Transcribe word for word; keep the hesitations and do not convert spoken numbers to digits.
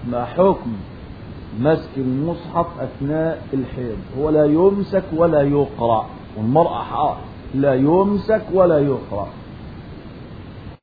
ما حكم مسك المصحف أثناء الحيض؟ هو لا يمسك ولا يقرأ، والمرأة حائض لا يمسك ولا يقرأ.